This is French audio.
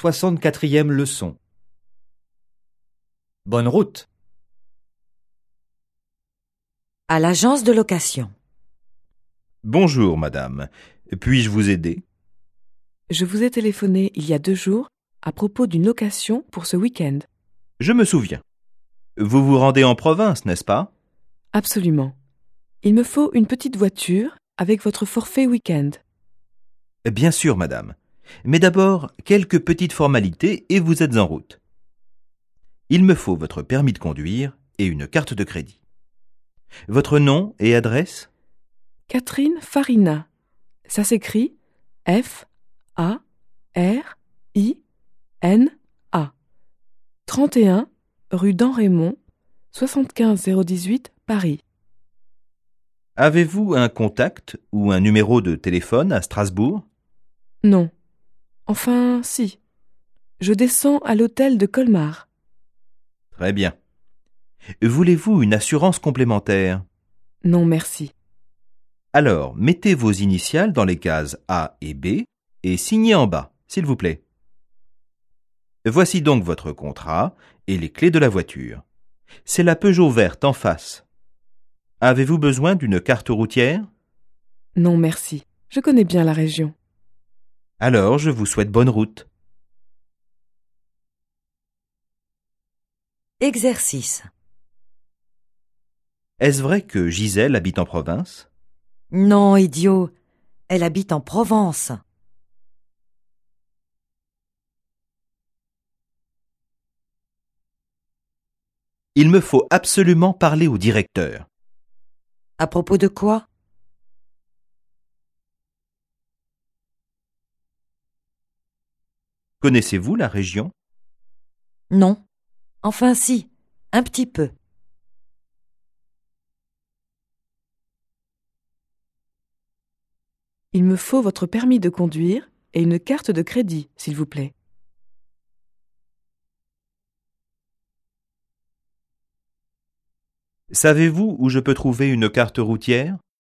64e leçon. Bonne route. À l'agence de location. Bonjour, madame. Puis-je vous aider? Je vous ai téléphoné il y a 2 jours à propos d'une location pour ce week-end. Je me souviens. Vous vous rendez en province, n'est-ce pas? Absolument. Il me faut une petite voiture avec votre forfait week-end. Bien sûr, madame. Mais d'abord, quelques petites formalités et vous êtes en route. Il me faut votre permis de conduire et une carte de crédit. Votre nom et adresse? Catherine Farina. Ça s'écrit F-A-R-I-N-A. 31 rue d'Enrémont, 75 018 Paris. Avez-vous un contact ou un numéro de téléphone à Strasbourg? Non. Enfin, si. Je descends à l'hôtel de Colmar. Très bien. Voulez-vous une assurance complémentaire? Non, merci. Alors, mettez vos initiales dans les cases A et B et signez en bas, s'il vous plaît. Voici donc votre contrat et les clés de la voiture. C'est la Peugeot verte en face. Avez-vous besoin d'une carte routière? Non, merci. Je connais bien la région. Alors, je vous souhaite bonne route. Exercice. Est-ce vrai que Gisèle habite en province? Non, idiot. Elle habite en Provence. Il me faut absolument parler au directeur. À propos de quoi? Connaissez-vous la région? Non. Enfin si, un petit peu. Il me faut votre permis de conduire et une carte de crédit, s'il vous plaît. Savez-vous où je peux trouver une carte routière?